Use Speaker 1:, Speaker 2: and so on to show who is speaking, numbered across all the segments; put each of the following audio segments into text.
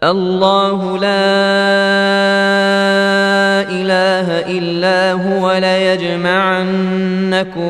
Speaker 1: الله لا إله إلا هو ليجمعنكم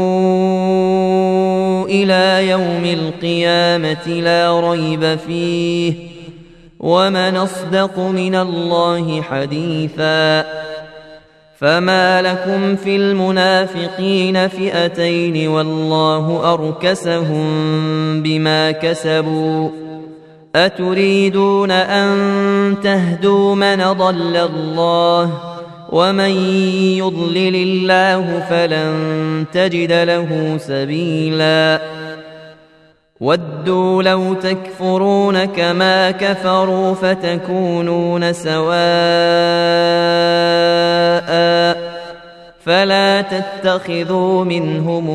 Speaker 1: إلى يوم القيامة لا ريب فيه ومن أصدق من الله حديثا فما لكم في المنافقين فئتين والله أركسهم بما كسبوا أتريدون أن تهدوا من ضل الله ومن يضلل الله فلن تجد له سبيلا ودوا لو تكفرون كما كفروا فتكونون سواء فلا تتخذوا منهم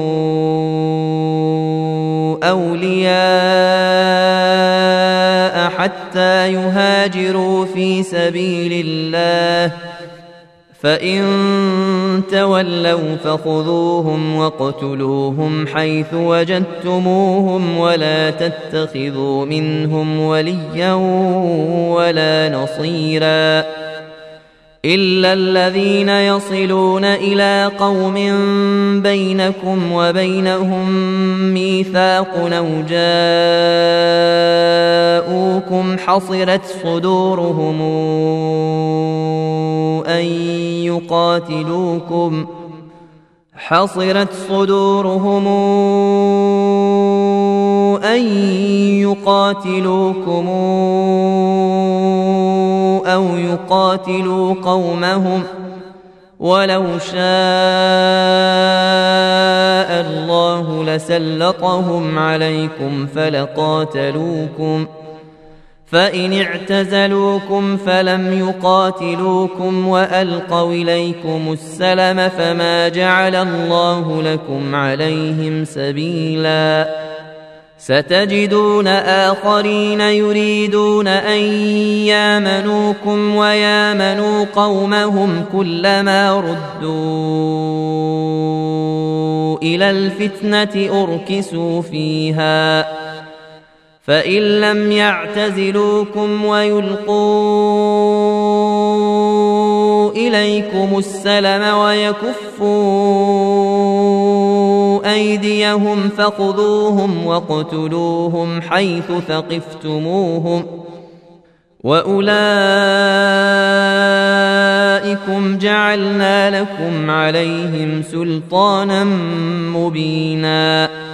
Speaker 1: أولياء حتى يهاجروا في سبيل الله فإن تولوا فخذوهم واقتلوهم حيث وجدتموهم ولا تتخذوا منهم وليا ولا نصيرا إلا الذين يصلون إلى قوم بينكم وبينهم ميثاق أو جاءوكم حصرت صدورهم أن يقاتلوكم أو يقاتلوا قومهم ولو شاء الله لسلطهم عليكم فلقاتلوكم فإن اعتزلوكم فلم يقاتلوكم وألقوا إليكم السلم فما جعل الله لكم عليهم سبيلا ستجدون آخرين يريدون أن يامنوكم ويامنوا قومهم كلما ردوا إلى الفتنة أركسوا فيها فإن لم يعتزلوكم ويلقوا إليكم السلم ويكفوا أيديهم فخذوهم واقتلوهم حيث ثقفتموهم وأولئكم جعلنا لكم عليهم سلطانا مبينا